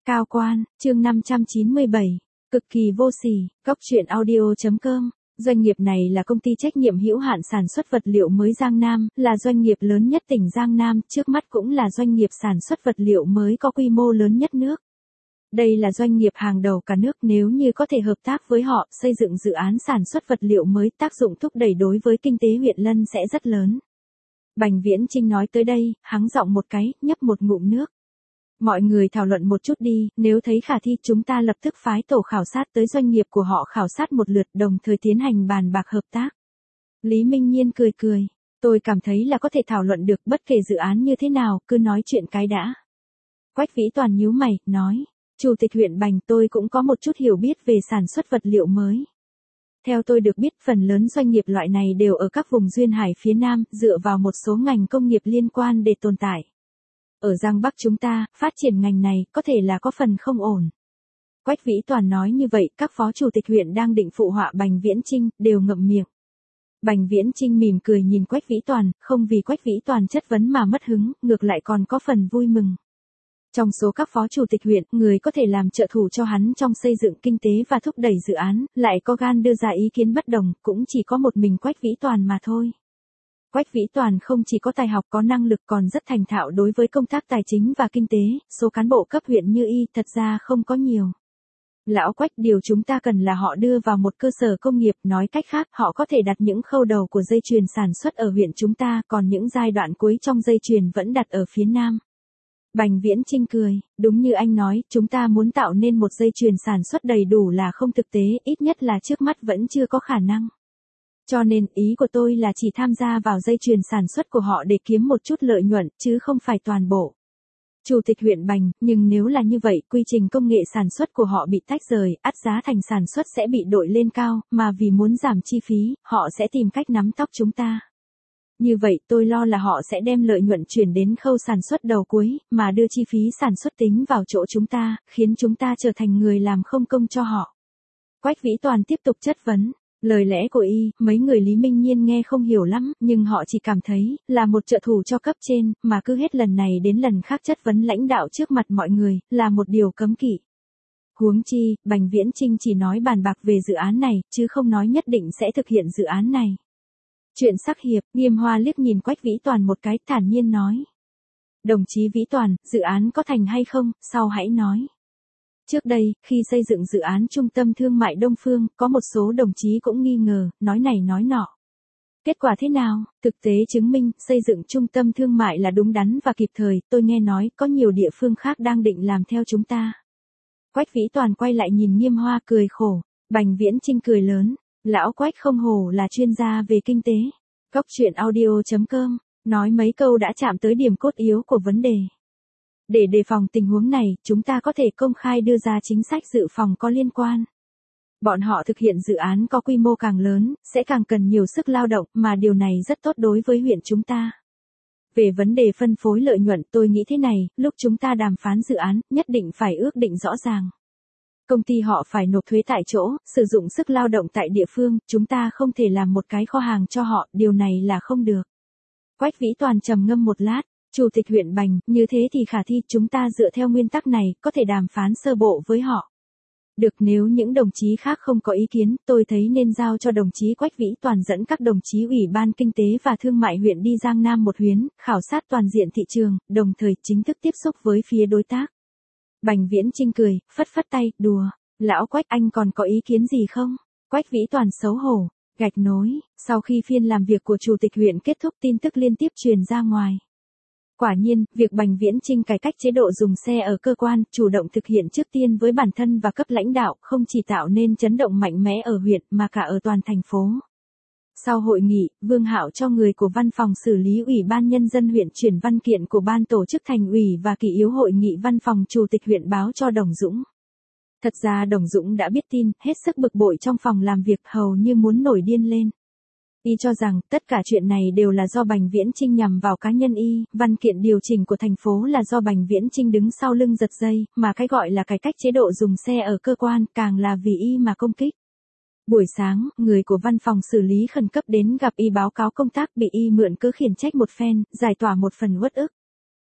Cao quan, chương 597. Cực kỳ vô sỉ, Cóc truyện audio.com. Doanh nghiệp này là công ty trách nhiệm hữu hạn sản xuất vật liệu mới Giang Nam, là doanh nghiệp lớn nhất tỉnh Giang Nam, trước mắt cũng là doanh nghiệp sản xuất vật liệu mới có quy mô lớn nhất nước. Đây là doanh nghiệp hàng đầu cả nước, nếu như có thể hợp tác với họ, xây dựng dự án sản xuất vật liệu mới, tác dụng thúc đẩy đối với kinh tế huyện Lân sẽ rất lớn. Bành Viễn Chinh nói tới đây, hắng giọng một cái, nhấp một ngụm nước. Mọi người thảo luận một chút đi, nếu thấy khả thi chúng ta lập tức phái tổ khảo sát tới doanh nghiệp của họ khảo sát một lượt, đồng thời tiến hành bàn bạc hợp tác. Lý Minh Nhiên cười cười, tôi cảm thấy là có thể thảo luận được, bất kể dự án như thế nào, cứ nói chuyện cái đã. Quách Vĩ Toàn nhíu mày, nói, Chủ tịch huyện Bành, tôi cũng có một chút hiểu biết về sản xuất vật liệu mới. Theo tôi được biết, phần lớn doanh nghiệp loại này đều ở các vùng duyên hải phía Nam, dựa vào một số ngành công nghiệp liên quan để tồn tại. Ở Giang Bắc chúng ta, phát triển ngành này, có thể là có phần không ổn. Quách Vĩ Toàn nói như vậy, các phó chủ tịch huyện đang định phụ họa Bành Viễn Chinh, đều ngậm miệng. Bành Viễn Chinh mỉm cười nhìn Quách Vĩ Toàn, không vì Quách Vĩ Toàn chất vấn mà mất hứng, ngược lại còn có phần vui mừng. Trong số các phó chủ tịch huyện, người có thể làm trợ thủ cho hắn trong xây dựng kinh tế và thúc đẩy dự án, lại có gan đưa ra ý kiến bất đồng, cũng chỉ có một mình Quách Vĩ Toàn mà thôi. Quách Vĩ Toàn không chỉ có tài học có năng lực còn rất thành thạo đối với công tác tài chính và kinh tế, số cán bộ cấp huyện như y thật ra không có nhiều. Lão Quách, điều chúng ta cần là họ đưa vào một cơ sở công nghiệp, nói cách khác, họ có thể đặt những khâu đầu của dây chuyền sản xuất ở huyện chúng ta, còn những giai đoạn cuối trong dây chuyền vẫn đặt ở phía Nam. Bành Viễn Chinh cười, đúng như anh nói, chúng ta muốn tạo nên một dây chuyền sản xuất đầy đủ là không thực tế, ít nhất là trước mắt vẫn chưa có khả năng. Cho nên, ý của tôi là chỉ tham gia vào dây chuyền sản xuất của họ để kiếm một chút lợi nhuận, chứ không phải toàn bộ. Chủ tịch huyện Bành, nhưng nếu là như vậy, quy trình công nghệ sản xuất của họ bị tách rời, ắt giá thành sản xuất sẽ bị đội lên cao, mà vì muốn giảm chi phí, họ sẽ tìm cách nắm tóc chúng ta. Như vậy, tôi lo là họ sẽ đem lợi nhuận chuyển đến khâu sản xuất đầu cuối, mà đưa chi phí sản xuất tính vào chỗ chúng ta, khiến chúng ta trở thành người làm không công cho họ. Quách Vĩ Toàn tiếp tục chất vấn. Lời lẽ của y, mấy người Lý Minh Nhiên nghe không hiểu lắm, nhưng họ chỉ cảm thấy, là một trợ thủ cho cấp trên, mà cứ hết lần này đến lần khác chất vấn lãnh đạo trước mặt mọi người, là một điều cấm kỵ. Huống chi, Bành Viễn Chinh chỉ nói bàn bạc về dự án này, chứ không nói nhất định sẽ thực hiện dự án này. Chuyện sắc hiệp, Nghiêm Hoa liếc nhìn Quách Vĩ Toàn một cái, thản nhiên nói. Đồng chí Vĩ Toàn, dự án có thành hay không, sau hãy nói. Trước đây, khi xây dựng dự án trung tâm thương mại Đông Phương, có một số đồng chí cũng nghi ngờ, nói này nói nọ. Kết quả thế nào? Thực tế chứng minh, xây dựng trung tâm thương mại là đúng đắn và kịp thời, tôi nghe nói, có nhiều địa phương khác đang định làm theo chúng ta. Quách Vĩ Toàn quay lại nhìn Nghiêm Hoa cười khổ, Bành Viễn Chinh cười lớn, lão Quách không hổ là chuyên gia về kinh tế. Cóc truyện audio.com, nói mấy câu đã chạm tới điểm cốt yếu của vấn đề. Để đề phòng tình huống này, chúng ta có thể công khai đưa ra chính sách dự phòng có liên quan. Bọn họ thực hiện dự án có quy mô càng lớn, sẽ càng cần nhiều sức lao động, mà điều này rất tốt đối với huyện chúng ta. Về vấn đề phân phối lợi nhuận, tôi nghĩ thế này, lúc chúng ta đàm phán dự án, nhất định phải ước định rõ ràng. Công ty họ phải nộp thuế tại chỗ, sử dụng sức lao động tại địa phương, chúng ta không thể làm một cái kho hàng cho họ, điều này là không được. Quách Vĩ Toàn trầm ngâm một lát. Chủ tịch huyện Bành, như thế thì khả thi, chúng ta dựa theo nguyên tắc này, có thể đàm phán sơ bộ với họ. Được, nếu những đồng chí khác không có ý kiến, tôi thấy nên giao cho đồng chí Quách Vĩ Toàn dẫn các đồng chí Ủy ban Kinh tế và Thương mại huyện đi Giang Nam một chuyến, khảo sát toàn diện thị trường, đồng thời chính thức tiếp xúc với phía đối tác. Bành Viễn Chinh cười, phất phất tay, đùa, lão Quách, anh còn có ý kiến gì không? Quách Vĩ Toàn xấu hổ, gạch nối, sau khi phiên làm việc của chủ tịch huyện kết thúc, tin tức liên tiếp truyền ra ngoài. Quả nhiên, việc Bành Viễn Chinh cải cách chế độ dùng xe ở cơ quan, chủ động thực hiện trước tiên với bản thân và cấp lãnh đạo, không chỉ tạo nên chấn động mạnh mẽ ở huyện, mà cả ở toàn thành phố. Sau hội nghị, Vương Hạo cho người của văn phòng xử lý Ủy ban Nhân dân huyện chuyển văn kiện của ban tổ chức thành ủy và kỷ yếu hội nghị văn phòng chủ tịch huyện báo cho Đồng Dũng. Thật ra Đồng Dũng đã biết tin, hết sức bực bội trong phòng làm việc, hầu như muốn nổi điên lên. Y cho rằng, tất cả chuyện này đều là do Bành Viễn Chinh nhằm vào cá nhân y, văn kiện điều chỉnh của thành phố là do Bành Viễn Chinh đứng sau lưng giật dây, mà cái gọi là cải cách chế độ dùng xe ở cơ quan, càng là vì y mà công kích. Buổi sáng, người của văn phòng xử lý khẩn cấp đến gặp y báo cáo công tác, bị y mượn cớ khiển trách một phen, giải tỏa một phần uất ức.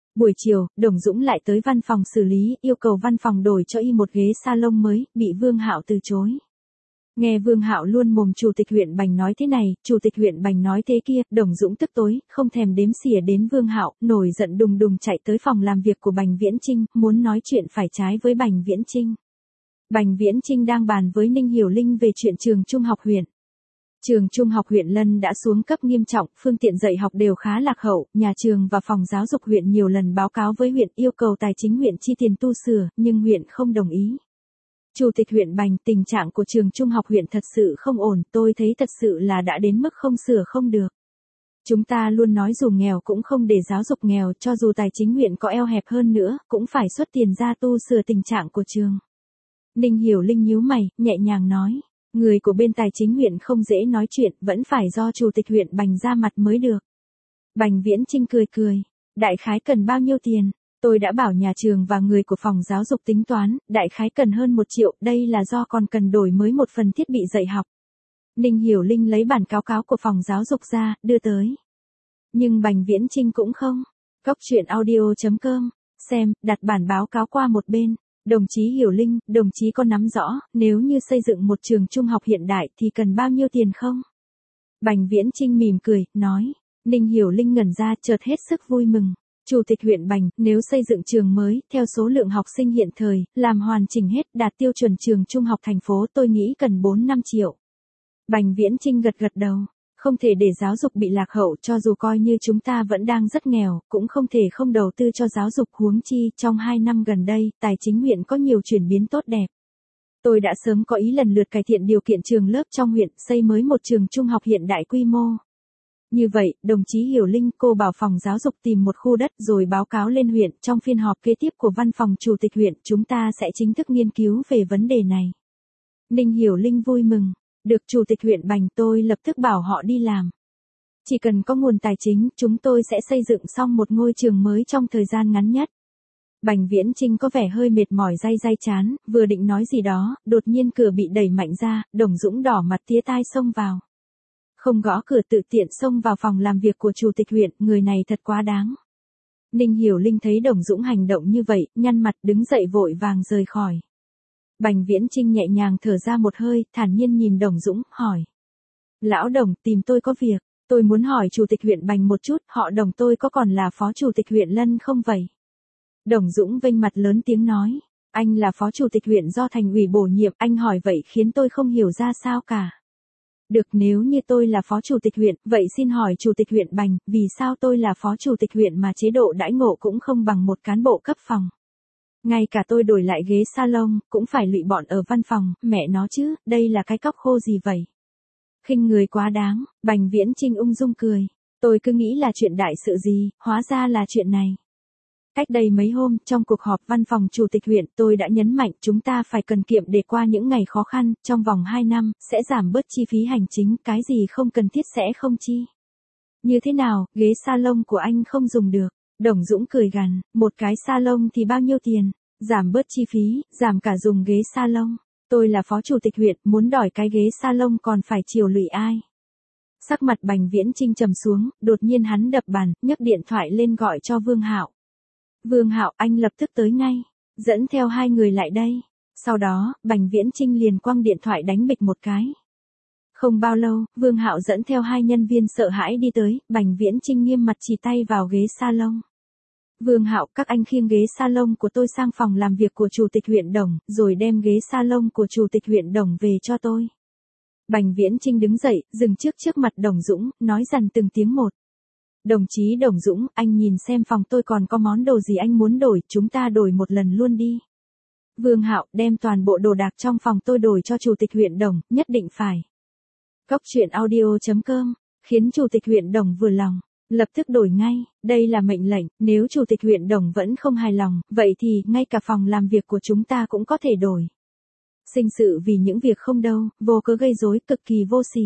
Buổi chiều, Đồng Dũng lại tới văn phòng xử lý, yêu cầu văn phòng đổi cho y một ghế salon mới, bị Vương Hạo từ chối. Nghe Vương Hạo luôn mồm chủ tịch huyện Bành nói thế này, chủ tịch huyện Bành nói thế kia, Đồng Dũng tức tối, không thèm đếm xỉa đến Vương Hạo, nổi giận đùng đùng chạy tới phòng làm việc của Bành Viễn Chinh, muốn nói chuyện phải trái với Bành Viễn Chinh. Bành Viễn Chinh đang bàn với Ninh Hiểu Linh về chuyện trường trung học huyện. Trường trung học huyện Lân đã xuống cấp nghiêm trọng, phương tiện dạy học đều khá lạc hậu, nhà trường và phòng giáo dục huyện nhiều lần báo cáo với huyện yêu cầu tài chính huyện chi tiền tu sửa, nhưng huyện không đồng ý. Chủ tịch huyện Bành, tình trạng của trường trung học huyện thật sự không ổn, tôi thấy thật sự là đã đến mức không sửa không được. Chúng ta luôn nói dù nghèo cũng không để giáo dục nghèo, cho dù tài chính huyện có eo hẹp hơn nữa, cũng phải xuất tiền ra tu sửa tình trạng của trường. Ninh Hiểu Linh nhíu mày, nhẹ nhàng nói. Người của bên tài chính huyện không dễ nói chuyện, vẫn phải do chủ tịch huyện Bành ra mặt mới được. Bành Viễn Chinh cười cười. Đại khái cần bao nhiêu tiền? Tôi đã bảo nhà trường và người của phòng giáo dục tính toán, đại khái cần hơn 1 triệu, đây là do còn cần đổi mới một phần thiết bị dạy học. Ninh Hiểu Linh lấy bản cáo cáo của phòng giáo dục ra, đưa tới. Nhưng Bành Viễn Chinh cũng không. Cóc truyện audio.com, xem, đặt bản báo cáo qua một bên. Đồng chí Hiểu Linh, đồng chí có nắm rõ, nếu như xây dựng một trường trung học hiện đại thì cần bao nhiêu tiền không? Bành Viễn Chinh mỉm cười, nói. Ninh Hiểu Linh ngẩn ra, chợt hết sức vui mừng. Chủ tịch huyện Bành, nếu xây dựng trường mới, theo số lượng học sinh hiện thời, làm hoàn chỉnh hết, đạt tiêu chuẩn trường trung học thành phố, tôi nghĩ cần 4-5 triệu. Bành Viễn Chinh gật gật đầu. Không thể để giáo dục bị lạc hậu, cho dù coi như chúng ta vẫn đang rất nghèo, cũng không thể không đầu tư cho giáo dục, huống chi, trong 2 năm gần đây, tài chính huyện có nhiều chuyển biến tốt đẹp. Tôi đã sớm có ý lần lượt cải thiện điều kiện trường lớp trong huyện, xây mới một trường trung học hiện đại quy mô. Như vậy, đồng chí Hiểu Linh, cô bảo phòng giáo dục tìm một khu đất rồi báo cáo lên huyện, trong phiên họp kế tiếp của văn phòng chủ tịch huyện, chúng ta sẽ chính thức nghiên cứu về vấn đề này. Ninh Hiểu Linh vui mừng. Được chủ tịch huyện Bành, tôi lập tức bảo họ đi làm. Chỉ cần có nguồn tài chính, chúng tôi sẽ xây dựng xong một ngôi trường mới trong thời gian ngắn nhất. Bành Viễn Chinh có vẻ hơi mệt mỏi day chán, vừa định nói gì đó, đột nhiên cửa bị đẩy mạnh ra, Đồng Dũng đỏ mặt tía tai xông vào. Không gõ cửa tự tiện xông vào phòng làm việc của chủ tịch huyện, người này thật quá đáng. Ninh Hiểu Linh thấy Đồng Dũng hành động như vậy, nhăn mặt đứng dậy vội vàng rời khỏi. Bành Viễn Chinh nhẹ nhàng thở ra một hơi, thản nhiên nhìn Đồng Dũng, hỏi. Lão Đồng, tìm tôi có việc, tôi muốn hỏi chủ tịch huyện Bành một chút, họ Đồng tôi có còn là phó chủ tịch huyện Lân không vậy? Đồng Dũng vênh mặt lớn tiếng nói. Anh là phó chủ tịch huyện do thành ủy bổ nhiệm, anh hỏi vậy khiến tôi không hiểu ra sao cả. Được, nếu như tôi là phó chủ tịch huyện, vậy xin hỏi chủ tịch huyện Bành, vì sao tôi là phó chủ tịch huyện mà chế độ đãi ngộ cũng không bằng một cán bộ cấp phòng? Ngay cả tôi đổi lại ghế salon, cũng phải lụy bọn ở văn phòng, mẹ nó chứ, đây là cái cóc khô gì vậy? Khinh người quá đáng, Bành Viễn Chinh ung dung cười. Tôi cứ nghĩ là chuyện đại sự gì, hóa ra là chuyện này. Cách đây mấy hôm, trong cuộc họp văn phòng chủ tịch huyện, tôi đã nhấn mạnh chúng ta phải cần kiệm để qua những ngày khó khăn, trong vòng 2 năm, sẽ giảm bớt chi phí hành chính, cái gì không cần thiết sẽ không chi. Như thế nào, ghế salon của anh không dùng được? Đồng Dũng cười gằn, một cái salon thì bao nhiêu tiền? Giảm bớt chi phí, giảm cả dùng ghế salon. Tôi là phó chủ tịch huyện, muốn đòi cái ghế salon còn phải chiều lụy ai? Sắc mặt Bành Viễn Chinh trầm xuống, đột nhiên hắn đập bàn, nhấc điện thoại lên gọi cho Vương Hạo. Vương Hạo, anh lập tức tới ngay, dẫn theo 2 người lại đây. Sau đó, Bành Viễn Chinh liền quăng điện thoại đánh bịch một cái. Không bao lâu, Vương Hạo dẫn theo 2 nhân viên sợ hãi đi tới, Bành Viễn Chinh nghiêm mặt chỉ tay vào ghế salon. Vương Hạo, các anh khiêng ghế salon của tôi sang phòng làm việc của chủ tịch huyện Đồng, rồi đem ghế salon của chủ tịch huyện Đồng về cho tôi. Bành Viễn Chinh đứng dậy, dừng trước mặt Đồng Dũng, nói dằn từng tiếng một. Đồng chí Đồng Dũng, anh nhìn xem phòng tôi còn có món đồ gì anh muốn đổi, chúng ta đổi một lần luôn đi. Vương Hạo, đem toàn bộ đồ đạc trong phòng tôi đổi cho chủ tịch huyện Đồng, nhất định phải. Cóc truyện audio.com, khiến chủ tịch huyện Đồng vừa lòng, lập tức đổi ngay, đây là mệnh lệnh, nếu chủ tịch huyện Đồng vẫn không hài lòng, vậy thì ngay cả phòng làm việc của chúng ta cũng có thể đổi. Sinh sự vì những việc không đâu, vô cớ gây rối, cực kỳ vô sỉ.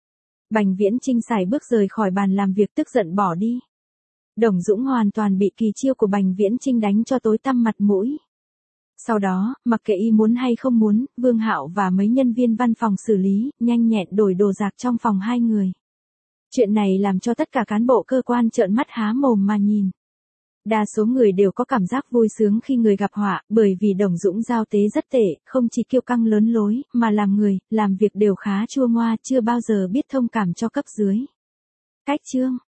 Bành Viễn Chinh sải bước rời khỏi bàn làm việc tức giận bỏ đi. Đồng Dũng hoàn toàn bị kỳ chiêu của Bành Viễn Chinh đánh cho tối tăm mặt mũi. Sau đó, mặc kệ y muốn hay không muốn, Vương Hạo và mấy nhân viên văn phòng xử lý, nhanh nhẹn đổi đồ đạc trong phòng 2 người. Chuyện này làm cho tất cả cán bộ cơ quan trợn mắt há mồm mà nhìn. Đa số người đều có cảm giác vui sướng khi người gặp họa, bởi vì Đồng Dũng giao tế rất tệ, không chỉ kiêu căng lớn lối, mà làm người, làm việc đều khá chua ngoa, chưa bao giờ biết thông cảm cho cấp dưới. Cách chương